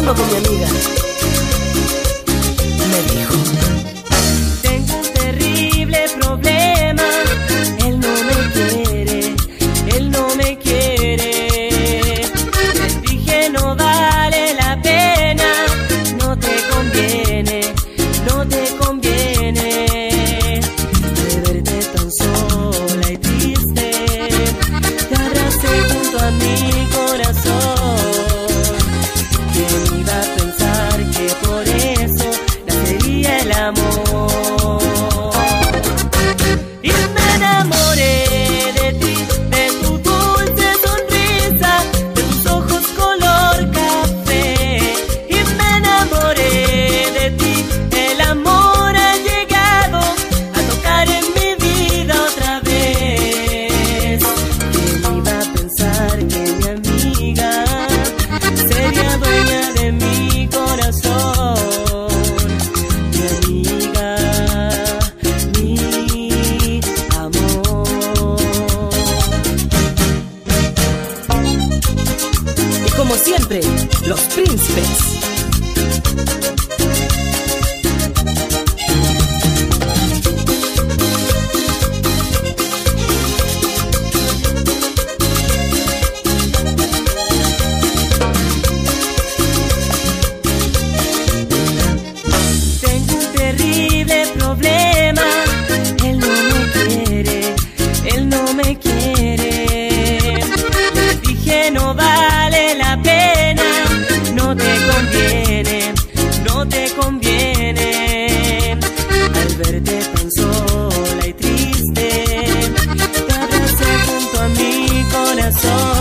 hablando con mi amiga, me dijo: tengo un terrible problema. Él no me quiere, él no me quiere. Le dije no vale la pena, no te conviene, no te conviene. De verte tan sola y triste, te abracé junto a mi corazón. ¿Quién iba a pensar que por eso nacería el amor? Y me enamoré de ti, de tu dulce sonrisa, de tus ojos color café. Y me enamoré de ti, el amor ha llegado a tocar en mi vida otra vez. ¿Quién iba a pensar que mi amiga sería dueña de mi corazón? Mi amiga, mi amor. y como siempre, los príncipes. Tengo un terrible problema. Él no me quiere, él no me quiere. Le dije no vale la pena, no te conviene, no te conviene. Al verte tan sola y triste, te abracé junto a mi corazón.